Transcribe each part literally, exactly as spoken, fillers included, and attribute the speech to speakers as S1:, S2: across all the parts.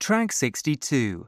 S1: Track sixty-two.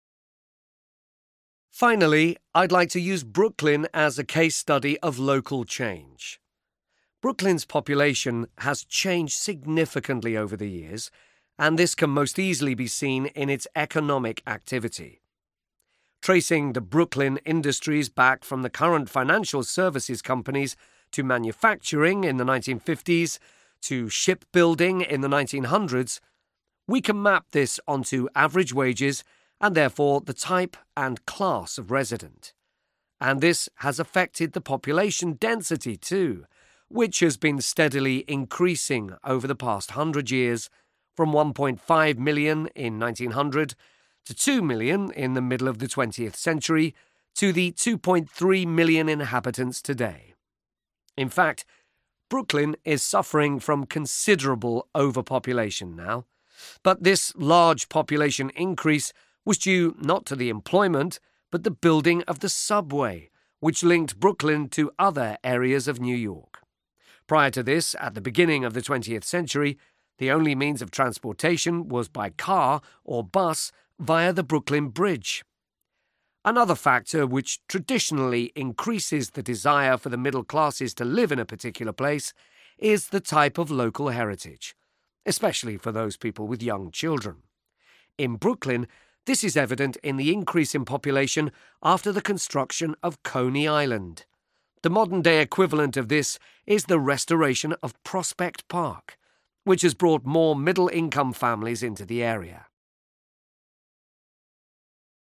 S2: Finally, I'd like to use Brooklyn as a case study of local change. Brooklyn's population has changed significantly over the years, and this can most easily be seen in its economic activity. Tracing the Brooklyn industries back from the current financial services companies to manufacturing in the nineteen fifties to shipbuilding in the nineteen hundreds, we can map this onto average wages and therefore the type and class of resident. And this has affected the population density too, which has been steadily increasing over the past hundred years, from one point five million in nineteen hundred to two million in the middle of the twentieth century to the two point three million inhabitants today. In fact, Brooklyn is suffering from considerable overpopulation now, but this large population increase was due not to the employment, but the building of the subway, which linked Brooklyn to other areas of New York. Prior to this, at the beginning of the twentieth century, the only means of transportation was by car or bus via the Brooklyn Bridge. Another factor which traditionally increases the desire for the middle classes to live in a particular place is the type of local heritage, especially for those people with young children. In Brooklyn, this is evident in the increase in population after the construction of Coney Island. The modern-day equivalent of this is the restoration of Prospect Park, which has brought more middle-income families into the area.